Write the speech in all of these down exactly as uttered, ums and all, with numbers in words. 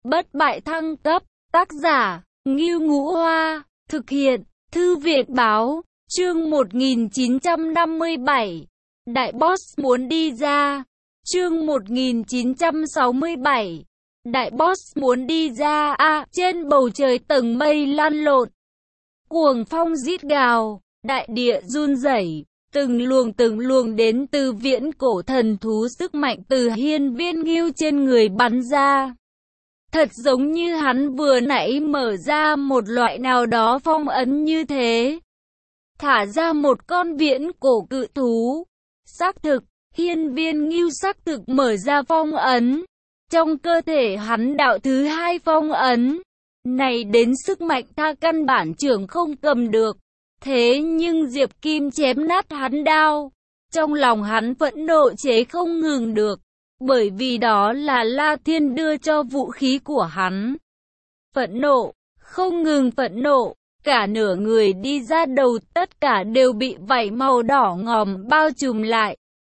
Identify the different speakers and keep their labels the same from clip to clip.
Speaker 1: Bất bại thăng cấp, tác giả, Ngưu Ngũ Hoa, thực hiện, Thư viện Báo, chương một nghìn chín trăm năm mươi bảy, Đại Boss muốn đi ra, chương một nghìn chín trăm sáu mươi bảy, Đại Boss muốn đi ra, a à, trên bầu trời tầng mây lan lộn, cuồng phong rít gào, đại địa run rẩy. Từng luồng từng luồng đến từ viễn cổ thần thú sức mạnh từ hiên viên ngưu trên người bắn ra. Thật giống như hắn vừa nãy mở ra một loại nào đó phong ấn như thế. Thả ra một con viễn cổ cự thú. Xác thực, hiên viên ngưu xác thực mở ra phong ấn. Trong cơ thể hắn đạo thứ hai phong ấn. Này đến sức mạnh tha căn bản trưởng không cầm được. Thế nhưng Diệp Kim chém nát hắn đao. Trong lòng hắn phẫn nộ chế không ngừng được. Bởi vì đó là La Thiên đưa cho vũ khí của hắn. Phẫn nộ, không ngừng phẫn nộ. Cả nửa người đi ra đầu tất cả đều bị vảy màu đỏ ngòm bao trùm lại.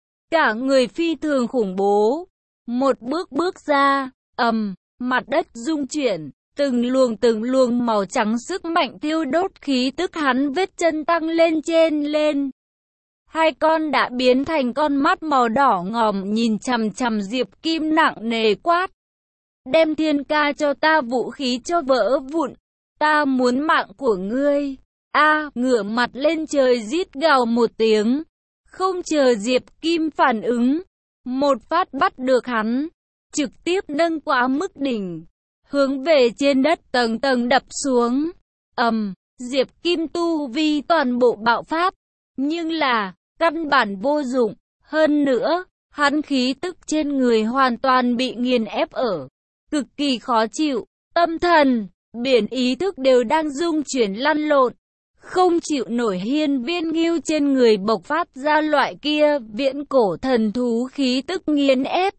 Speaker 1: Cả người phi thường khủng bố. Một bước bước ra, ầm, mặt đất rung chuyển. Từng luồng từng luồng màu trắng sức mạnh thiêu đốt khí tức hắn vết chân tăng lên trên lên. Hai con đã biến thành con mắt màu đỏ ngòm nhìn chằm chằm Diệp Kim nặng nề quát. Đem thiên ca cho ta vũ khí cho vỡ vụn. Ta muốn mạng của ngươi. A à, ngửa mặt lên trời rít gào một tiếng. Không chờ Diệp Kim phản ứng. Một phát bắt được hắn. Trực tiếp nâng quá mức đỉnh. Hướng về trên đất tầng tầng đập xuống. Ầm, um, Diệp Kim tu vi toàn bộ bạo phát. Nhưng là, căn bản vô dụng. Hơn nữa, hắn khí tức trên người hoàn toàn bị nghiền ép ở. Cực kỳ khó chịu. Tâm thần, biển ý thức đều đang rung chuyển lăn lộn. Không chịu nổi hiên viên ngưu trên người bộc phát ra loại kia viễn cổ thần thú khí tức nghiền ép.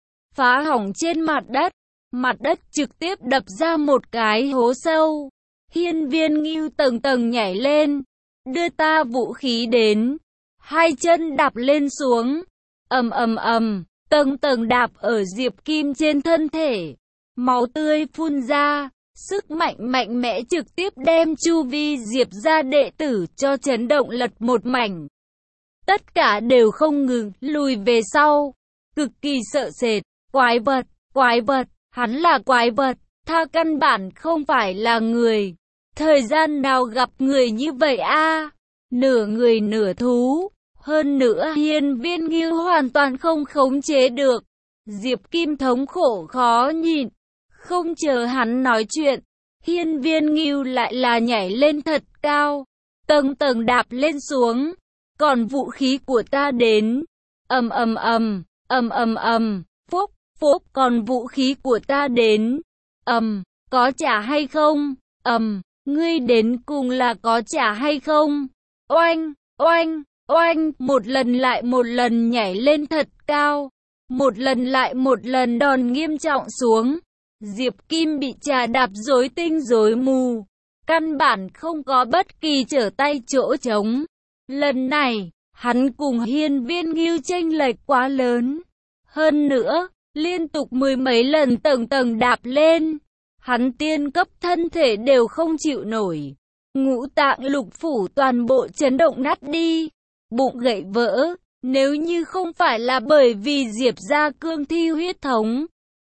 Speaker 1: Phá hỏng trên mặt đất. Mặt đất trực tiếp đập ra một cái hố sâu. Hiên viên ngưu tầng tầng nhảy lên. Đưa ta vũ khí đến. Hai chân đạp lên xuống. Ầm ầm ầm. Tầng tầng đạp ở Diệp Kim trên thân thể. Máu tươi phun ra. Sức mạnh mạnh mẽ trực tiếp đem chu vi Diệp gia đệ tử cho chấn động lật một mảnh. Tất cả đều không ngừng lùi về sau. Cực kỳ sợ sệt. Quái vật, quái vật. Hắn là quái vật, tha căn bản không phải là người. Thời gian nào gặp người như vậy a? À? Nửa người nửa thú. Hơn nữa hiên viên ngưu hoàn toàn không khống chế được. Diệp Kim thống khổ khó nhịn. Không chờ hắn nói chuyện. Hiên viên ngưu lại là nhảy lên thật cao. Tầng tầng đạp lên xuống. Còn vũ khí của ta đến. Ầm ầm ầm, ầm ầm ầm, phúc. Phúc, còn vũ khí của ta đến. Ầm, um, có trả hay không? Ầm, um, ngươi đến cùng là có trả hay không? Oanh, oanh, oanh, một lần lại một lần nhảy lên thật cao. Một lần lại một lần đòn nghiêm trọng xuống. Diệp Kim bị trà đạp rối tinh rối mù. Căn bản không có bất kỳ trở tay chỗ trống. Lần này, hắn cùng hiên viên ngưu chênh lệch quá lớn. Hơn nữa, liên tục mười mấy lần tầng tầng đạp lên. Hắn tiên cấp thân thể đều không chịu nổi. Ngũ tạng lục phủ toàn bộ chấn động nát đi. Bụng gãy vỡ. Nếu như không phải là bởi vì Diệp gia cương thi huyết thống.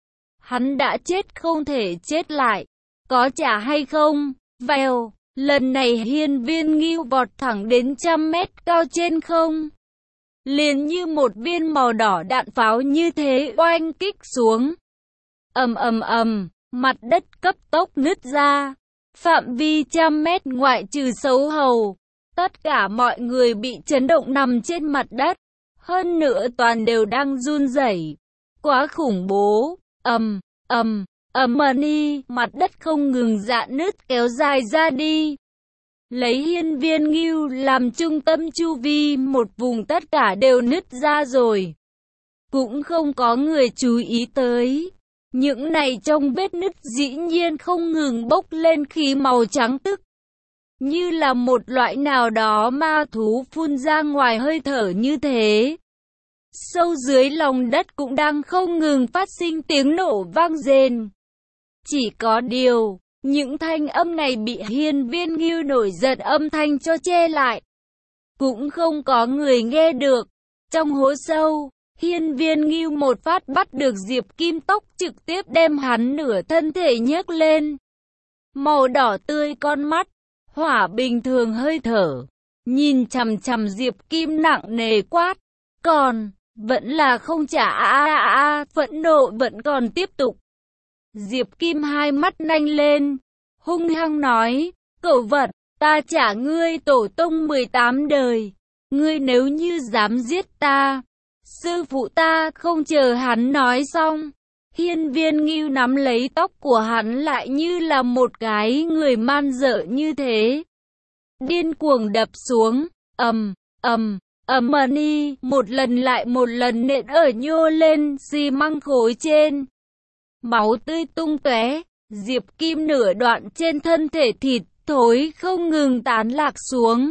Speaker 1: Hắn đã chết không thể chết lại. Có trả hay không? Vèo. Lần này hiên viên ngưu vọt thẳng đến trăm mét cao trên không. Liền như một viên màu đỏ đạn pháo như thế oanh kích xuống. Ầm ầm ầm, mặt đất cấp tốc nứt ra. Phạm vi trăm mét ngoại trừ Sấu Hầu. Tất cả mọi người bị chấn động nằm trên mặt đất. Hơn nữa toàn đều đang run rẩy. Quá khủng bố. Ầm, ầm, ầm ni, mặt đất không ngừng rạn nứt kéo dài ra đi. Lấy hiên viên ngưu làm trung tâm chu vi một vùng tất cả đều nứt ra rồi. Cũng không có người chú ý tới. Những này trong vết nứt dĩ nhiên không ngừng bốc lên khí màu trắng tức. Như là một loại nào đó ma thú phun ra ngoài hơi thở như thế. Sâu dưới lòng đất cũng đang không ngừng phát sinh tiếng nổ vang rền. Chỉ có điều, những thanh âm này bị Hiên Viên Ngưu nổi giận âm thanh cho che lại. Cũng không có người nghe được. Trong hố sâu, Hiên Viên Ngưu một phát bắt được Diệp Kim tóc trực tiếp đem hắn nửa thân thể nhấc lên. Màu đỏ tươi con mắt, hỏa bình thường hơi thở, nhìn chằm chằm Diệp Kim nặng nề quát. Còn, vẫn là không trả a a a, phẫn nộ vẫn còn tiếp tục. Diệp Kim hai mắt nanh lên, hung hăng nói, cẩu vật, ta trả ngươi tổ tông mười tám đời. Ngươi nếu như dám giết ta, sư phụ ta không chờ hắn nói xong. Hiên Viên Ngưu nắm lấy tóc của hắn lại như là một cái người man dợ như thế. Điên cuồng đập xuống, ầm, ầm, ầm money, một lần lại một lần nện ở nhô lên xi măng khối trên. Máu tươi tung tóe, Diệp Kim nửa đoạn trên thân thể thịt thối không ngừng tán lạc xuống.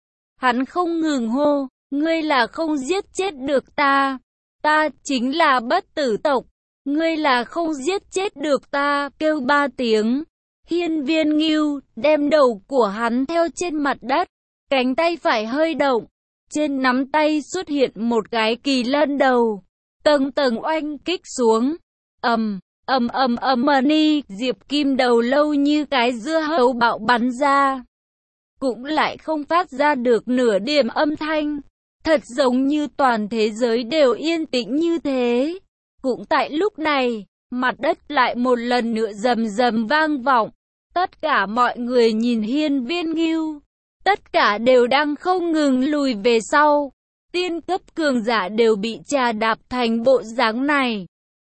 Speaker 1: Hắn không ngừng hô, ngươi là không giết chết được ta, ta chính là bất tử tộc, ngươi là không giết chết được ta, kêu ba tiếng. Hiên Viên Ngưu đem đầu của hắn theo trên mặt đất, cánh tay phải hơi động, trên nắm tay xuất hiện một cái kỳ lân đầu, tầng tầng oanh kích xuống, ầm, ầm ầm ầm money, Diệp Kim đầu lâu như cái dưa hấu bạo bắn ra, cũng lại không phát ra được nửa điểm âm thanh, thật giống như toàn thế giới đều yên tĩnh như thế. Cũng tại lúc này, mặt đất lại một lần nữa rầm rầm vang vọng, tất cả mọi người nhìn Hiên Viên Ngưu, tất cả đều đang không ngừng lùi về sau, tiên cấp cường giả đều bị trà đạp thành bộ dáng này.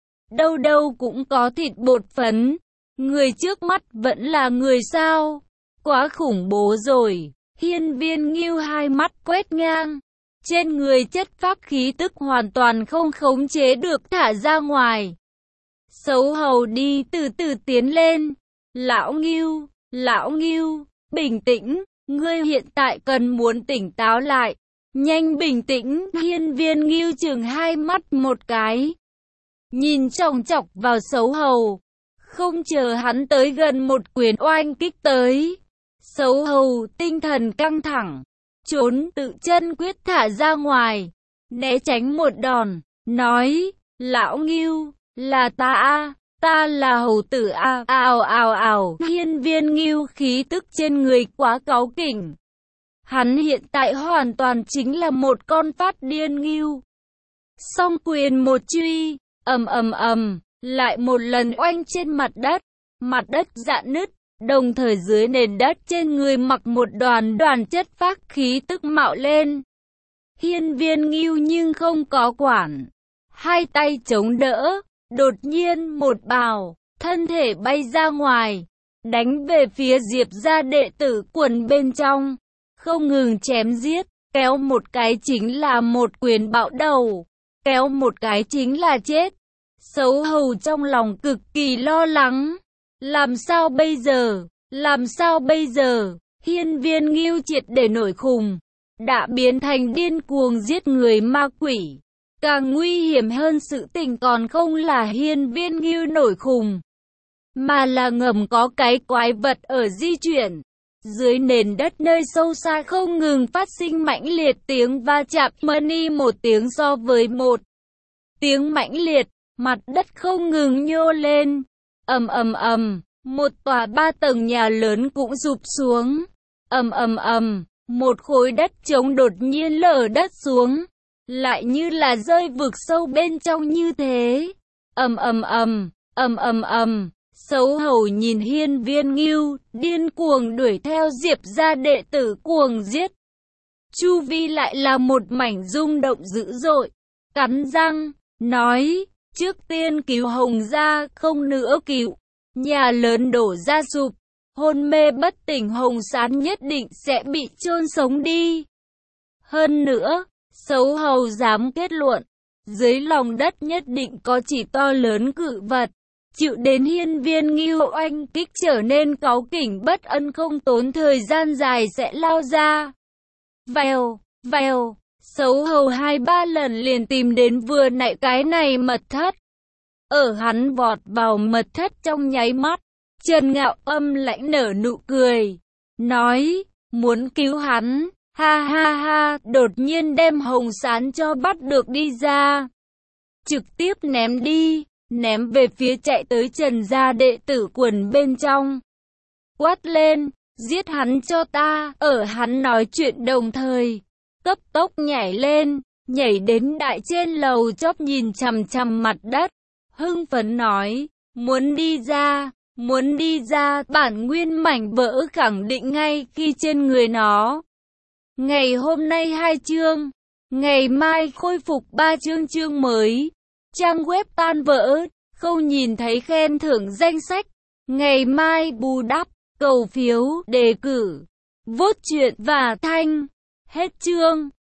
Speaker 1: Đâu đâu cũng có thịt bột phấn, người trước mắt vẫn là người sao? Quá khủng bố rồi. Hiên Viên Ngưu hai mắt quét ngang, trên người chất pháp khí tức hoàn toàn không khống chế được thả ra ngoài. Xấu hầu đi từ từ tiến lên. Lão Ngưu, lão Ngưu, bình tĩnh, ngươi hiện tại cần muốn tỉnh táo lại. Nhanh bình tĩnh, Hiên Viên Ngưu chừng hai mắt một cái, nhìn chòng chọc vào xấu hầu, không chờ hắn tới gần một quyền oanh kích tới. Xấu hầu tinh thần căng thẳng, trốn tự chân quyết thả ra ngoài, né tránh một đòn, nói, lão Ngưu, là ta a, ta là hầu tử a, ào ào ào. Hiên Viên Ngưu khí tức trên người quá cáu kỉnh. Hắn hiện tại hoàn toàn chính là một con phát điên ngưu. Song quyền một truy, ầm ầm ầm, lại một lần oanh trên mặt đất, mặt đất rạn nứt, đồng thời dưới nền đất trên người mặc một đoàn đoàn chất phác khí tức mạo lên. Hiên Viên Ngưu nhưng không có quản, hai tay chống đỡ, đột nhiên một bào, thân thể bay ra ngoài, đánh về phía Diệp gia đệ tử quần bên trong, không ngừng chém giết, kéo một cái chính là một quyền bạo đầu, kéo một cái chính là chết. Xấu hầu trong lòng cực kỳ lo lắng, làm sao bây giờ, làm sao bây giờ? Hiên Viên Ngưu triệt để nổi khùng, đã biến thành điên cuồng giết người ma quỷ. Càng nguy hiểm hơn sự tình còn không là Hiên Viên Ngưu nổi khùng, mà là ngầm có cái quái vật ở di chuyển. Dưới nền đất nơi sâu xa không ngừng phát sinh mãnh liệt tiếng va chạm, money một tiếng so với một tiếng mãnh liệt, mặt đất không ngừng nhô lên, ầm ầm ầm, một tòa ba tầng nhà lớn cũng sụp xuống, ầm ầm ầm, một khối đất trống đột nhiên lở đất xuống, lại như là rơi vực sâu bên trong như thế, ầm ầm ầm, ầm ầm ầm. Xấu hầu nhìn Hiên Viên Ngưu, điên cuồng đuổi theo Diệp gia đệ tử cuồng giết. Chu vi lại là một mảnh rung động dữ dội, cắn răng, nói, trước tiên cứu Hồng gia, không nữa cứu. Nhà lớn đổ ra sụp, hôn mê bất tỉnh Hồng Sán nhất định sẽ bị chôn sống đi. Hơn nữa, xấu hầu dám kết luận, dưới lòng đất nhất định có chỉ to lớn cự vật. Chịu đến Hiên Viên Ngưu oanh kích trở nên cáu kỉnh bất ân không tốn thời gian dài sẽ lao ra. Vèo, vèo, xấu hầu hai ba lần liền tìm đến vừa nãy cái này mật thất. Ở hắn vọt vào mật thất trong nháy mắt, Trần Ngạo âm lãnh nở nụ cười, nói, muốn cứu hắn, ha ha ha, đột nhiên đem Hồng Sán cho bắt được đi ra. Trực tiếp ném đi, ném về phía chạy tới Trần gia đệ tử quần bên trong. Quát lên, giết hắn cho ta, ở hắn nói chuyện đồng thời, cấp tốc nhảy lên, nhảy đến đại trên lầu chóp nhìn chằm chằm mặt đất, hưng phấn nói, muốn đi ra, muốn đi ra, bản nguyên mảnh vỡ khẳng định ngay khi trên người nó. Ngày hôm nay hai chương, ngày mai khôi phục ba chương chương mới, trang web tan vỡ, không nhìn thấy khen thưởng danh sách, ngày mai bù đắp, cầu phiếu, đề cử, vote chuyện và thanh, hết chương.